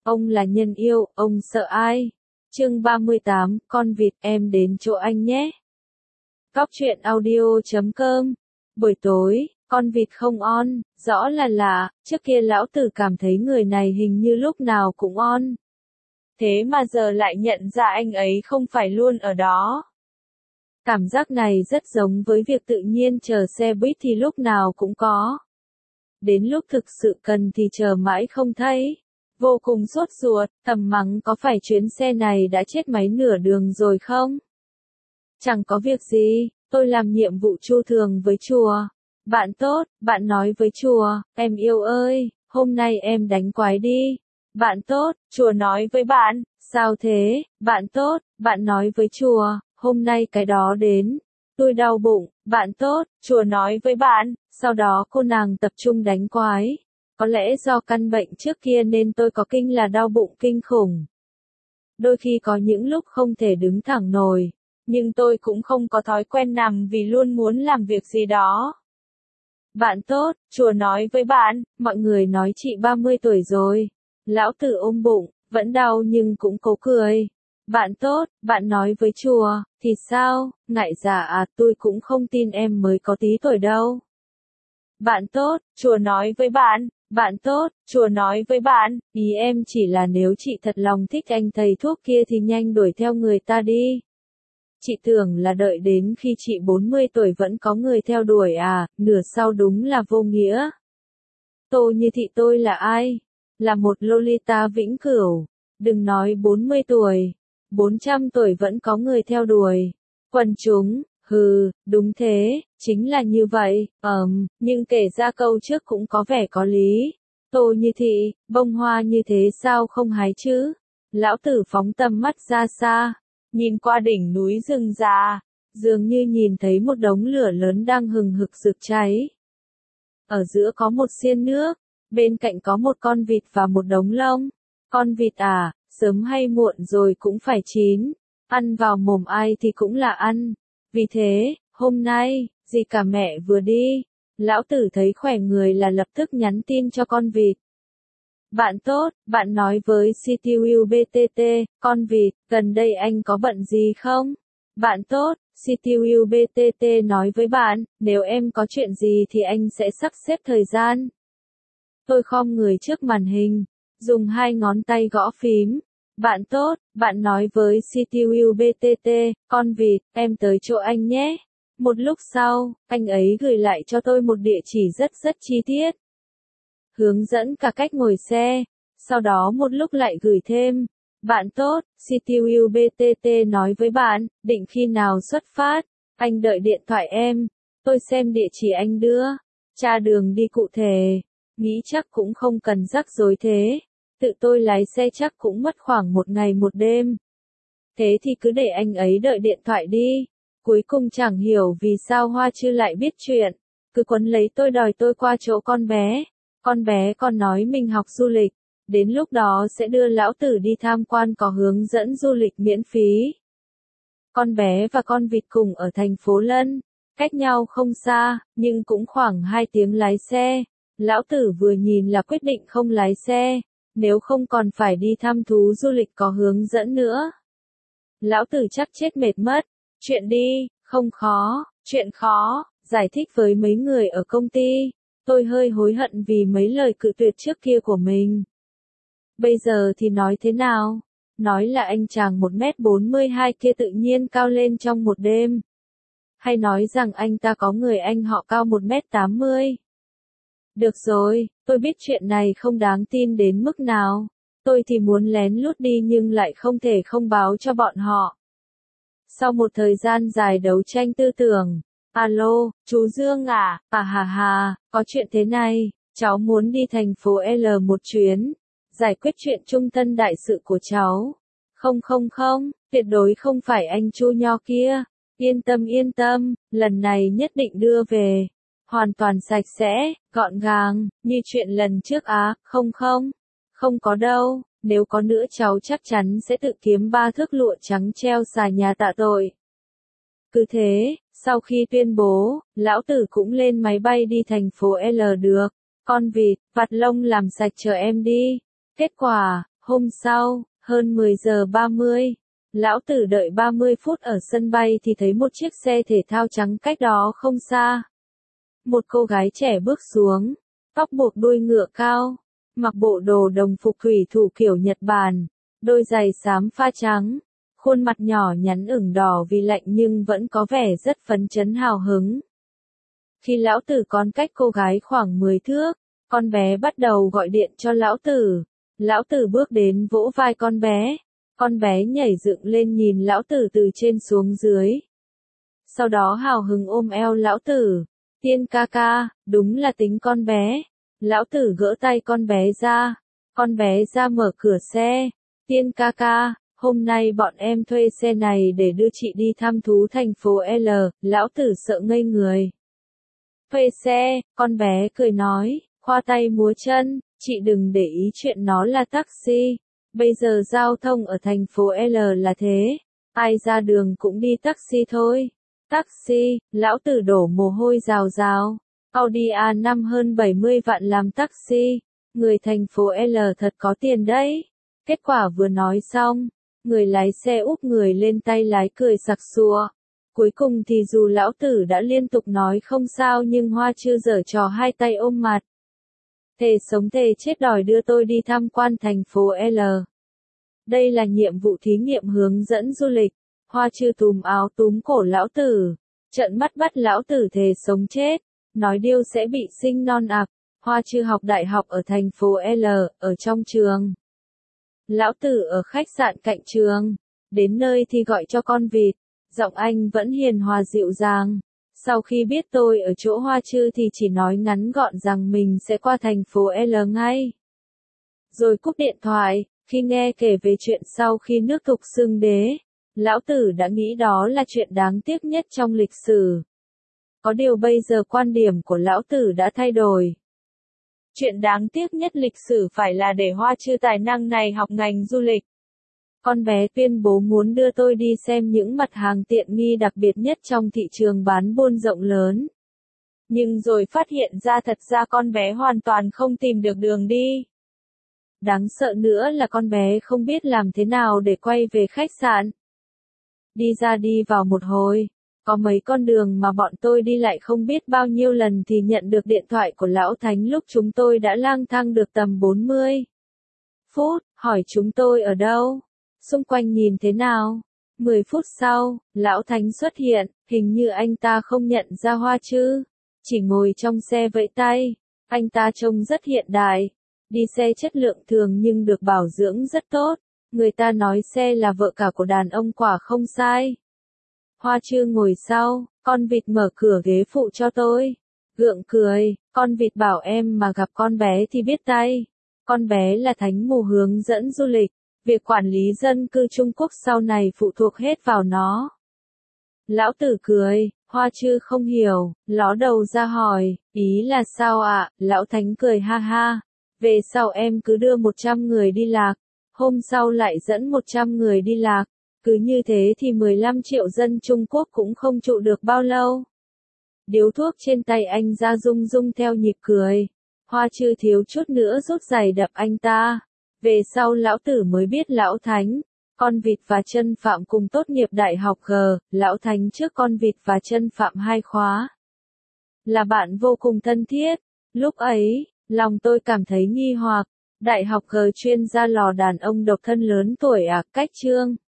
Ông là nhân yêu, ông sợ ai? Chương 38, con vịt, em đến chỗ anh nhé. Cóc truyện audio.com. Buổi tối, con vịt không on, rõ là lạ, trước kia lão tử cảm thấy người này hình như lúc nào cũng on. Thế mà giờ lại nhận ra anh ấy không phải luôn ở đó. Cảm giác này rất giống với việc tự nhiên chờ xe buýt thì lúc nào cũng có. Đến lúc thực sự cần thì chờ mãi không thấy. Vô cùng sốt ruột, thầm mắng có phải chuyến xe này đã chết máy nửa đường rồi không? Chẳng có việc gì, tôi làm nhiệm vụ chu thường với chùa. Bạn tốt, bạn nói với chùa, em yêu ơi, hôm nay em đánh quái đi. Bạn tốt, chùa nói với bạn, sao thế? Bạn tốt, bạn nói với chùa, hôm nay cái đó đến. Tôi đau bụng, bạn tốt, chùa nói với bạn, sau đó cô nàng tập trung đánh quái. Có lẽ do căn bệnh trước kia nên tôi có kinh là đau bụng kinh khủng. Đôi khi có những lúc không thể đứng thẳng nổi, nhưng tôi cũng không có thói quen nằm vì luôn muốn làm việc gì đó. Bạn tốt, chùa nói với bạn, mọi người nói chị 30 tuổi rồi. Lão tử ôm bụng, vẫn đau nhưng cũng cố cười. Bạn tốt, bạn nói với chùa, thì sao, ngại dạ à, tôi cũng không tin em mới có tí tuổi đâu. Bạn tốt, chùa nói với bạn tốt, chùa nói với bạn, ý em chỉ là nếu chị thật lòng thích anh thầy thuốc kia thì nhanh đuổi theo người ta đi. Chị tưởng là đợi đến khi chị 40 tuổi vẫn có người theo đuổi à, nửa sau đúng là vô nghĩa. Tô Như Thị tôi là ai? Là một Lolita vĩnh cửu. Đừng nói 40 tuổi, 400 tuổi vẫn có người theo đuổi. Quần chúng, hừ, đúng thế, chính là như vậy, nhưng kể ra câu trước cũng có vẻ có lý. Tô Như Thị, bông hoa như thế sao không hái chứ? Lão tử phóng tầm mắt ra xa, nhìn qua đỉnh núi rừng già, dường như nhìn thấy một đống lửa lớn đang hừng hực rực cháy. Ở giữa có một xiên nước, bên cạnh có một con vịt và một đống lông. Con vịt à, sớm hay muộn rồi cũng phải chín, ăn vào mồm ai thì cũng là ăn. Vì thế, hôm nay, gì cả mẹ vừa đi, lão tử thấy khỏe người là lập tức nhắn tin cho con vịt. Bạn tốt, bạn nói với CTU BTT, con vịt, gần đây anh có bận gì không? Bạn tốt, CTU BTT nói với bạn, nếu em có chuyện gì thì anh sẽ sắp xếp thời gian. Tôi khom người trước màn hình, dùng hai ngón tay gõ phím. Bạn tốt, bạn nói với CTU BTT, con vịt, em tới chỗ anh nhé. Một lúc sau, anh ấy gửi lại cho tôi một địa chỉ rất chi tiết. Hướng dẫn cả cách ngồi xe, sau đó một lúc lại gửi thêm. Bạn tốt, CTU BTT nói với bạn, định khi nào xuất phát, anh đợi điện thoại em, tôi xem địa chỉ anh đưa, tra đường đi cụ thể, nghĩ chắc cũng không cần rắc rối thế, tự tôi lái xe chắc cũng mất khoảng một ngày một đêm. Thế thì cứ để anh ấy đợi điện thoại đi. Cuối cùng chẳng hiểu vì sao Hoa Chư lại biết chuyện, cứ quấn lấy tôi đòi tôi qua chỗ con bé. Con bé còn nói mình học du lịch, đến lúc đó sẽ đưa lão tử đi tham quan có hướng dẫn du lịch miễn phí. Con bé và con vịt cùng ở thành phố Lân, cách nhau không xa, nhưng cũng khoảng 2 tiếng lái xe. Lão tử vừa nhìn là quyết định không lái xe, nếu không còn phải đi thăm thú du lịch có hướng dẫn nữa. Lão tử chắc chết mệt mất. Chuyện đi, không khó, chuyện khó, giải thích với mấy người ở công ty. Tôi hơi hối hận vì mấy lời cự tuyệt trước kia của mình. Bây giờ thì nói thế nào? Nói là anh chàng 1m42 kia tự nhiên cao lên trong một đêm. Hay nói rằng anh ta có người anh họ cao 1m80. Được rồi, tôi biết chuyện này không đáng tin đến mức nào. Tôi thì muốn lén lút đi nhưng lại không thể không báo cho bọn họ. Sau một thời gian dài đấu tranh tư tưởng, alo, chú Dương à, hà, có chuyện thế này, cháu muốn đi thành phố L một chuyến, giải quyết chuyện trung thân đại sự của cháu. Không, tuyệt đối không phải anh Chu Nho kia, yên tâm, lần này nhất định đưa về, hoàn toàn sạch sẽ, gọn gàng, như chuyện lần trước á, không có đâu. Nếu có nữa cháu chắc chắn sẽ tự kiếm 3 thước lụa trắng treo xà nhà tạ tội. Cứ thế, sau khi tuyên bố, lão tử cũng lên máy bay đi thành phố L được. Con vịt, vặt lông làm sạch chờ em đi. Kết quả, Hôm sau, hơn 10 giờ 30, lão tử đợi 30 phút ở sân bay thì thấy một chiếc xe thể thao trắng cách đó không xa. Một cô gái trẻ bước xuống, tóc buộc đuôi ngựa cao, mặc bộ đồ đồng phục thủy thủ kiểu Nhật Bản, đôi giày xám pha trắng, khuôn mặt nhỏ nhắn ửng đỏ vì lạnh nhưng vẫn có vẻ rất phấn chấn hào hứng. Khi lão tử còn cách cô gái khoảng 10 thước, con bé bắt đầu gọi điện cho lão tử. Lão tử bước đến vỗ vai con bé nhảy dựng lên nhìn lão tử từ trên xuống dưới. Sau đó hào hứng ôm eo lão tử. Tiên ca ca, đúng là tính con bé. Lão tử gỡ tay con bé ra mở cửa xe. Tiên ca ca, hôm nay bọn em thuê xe này để đưa chị đi thăm thú thành phố L, lão tử sợ ngây người. Thuê xe, con bé cười nói, khoa tay múa chân, chị đừng để ý chuyện nó là taxi. Bây giờ giao thông ở thành phố L là thế, ai ra đường cũng đi taxi thôi. Taxi, lão tử đổ mồ hôi rào rào. Audi A5 hơn 70 vạn làm taxi, người thành phố L thật có tiền đấy. Kết quả vừa nói xong, người lái xe úp người lên tay lái cười sặc sụa. Cuối cùng thì dù lão tử đã liên tục nói không sao nhưng Hoa chưa giở trò hai tay ôm mặt. Thề sống thề chết đòi đưa tôi đi tham quan thành phố L. Đây là nhiệm vụ thí nghiệm hướng dẫn du lịch. Hoa chưa túm áo túm cổ lão tử, trợn mắt bắt lão tử thề sống chết, nói điêu sẽ bị sinh non ạc. Hoa chưa học đại học ở thành phố L, ở trong trường. Lão tử ở khách sạn cạnh trường, đến nơi thì gọi cho con vịt, giọng anh vẫn hiền hòa dịu dàng. Sau khi biết tôi ở chỗ Hoa Chư thì chỉ nói ngắn gọn rằng mình sẽ qua thành phố L ngay. Rồi cúp điện thoại, khi nghe kể về chuyện sau khi nước Thục xưng đế, lão tử đã nghĩ đó là chuyện đáng tiếc nhất trong lịch sử. Có điều bây giờ quan điểm của lão tử đã thay đổi. Chuyện đáng tiếc nhất lịch sử phải là để Hoa Chư tài năng này học ngành du lịch. Con bé tuyên bố muốn đưa tôi đi xem những mặt hàng tiện nghi đặc biệt nhất trong thị trường bán buôn rộng lớn. Nhưng rồi phát hiện ra thật ra con bé hoàn toàn không tìm được đường đi. Đáng sợ nữa là con bé không biết làm thế nào để quay về khách sạn. Đi ra đi vào một hồi, có mấy con đường mà bọn tôi đi lại không biết bao nhiêu lần thì nhận được điện thoại của Lão Thánh lúc chúng tôi đã lang thang được tầm 40 phút, hỏi chúng tôi ở đâu, xung quanh nhìn thế nào. 10 phút sau, Lão Thánh xuất hiện, hình như anh ta không nhận ra Hoa Chư, chỉ ngồi trong xe vẫy tay. Anh ta trông rất hiện đại, đi xe chất lượng thường nhưng được bảo dưỡng rất tốt. Người ta nói xe là vợ cả của đàn ông quả không sai. Hoa Chư ngồi sau, con vịt mở cửa ghế phụ cho tôi. Gượng cười, con vịt bảo em mà gặp con bé thì biết tay. Con bé là thánh mù hướng dẫn du lịch. Việc quản lý dân cư Trung Quốc sau này phụ thuộc hết vào nó. Lão tử cười, Hoa Chư không hiểu, ló đầu ra hỏi, ý là sao ạ? Lão Thánh cười ha ha. Về sau em cứ đưa 100 người đi lạc. Hôm sau lại dẫn 100 người đi lạc. Cứ như thế thì 15 triệu dân Trung Quốc cũng không trụ được bao lâu. Điếu thuốc trên tay anh ra rung rung theo nhịp cười. Hoa Chư thiếu chút nữa rút giày đập anh ta. Về sau lão tử mới biết Lão Thánh, con vịt và chân phạm cùng tốt nghiệp đại học G, Lão Thánh trước con vịt và chân phạm 2 khóa. Là bạn vô cùng thân thiết. Lúc ấy, lòng tôi cảm thấy nghi hoặc. Đại học G chuyên ra lò đàn ông độc thân lớn tuổi à, cách chương.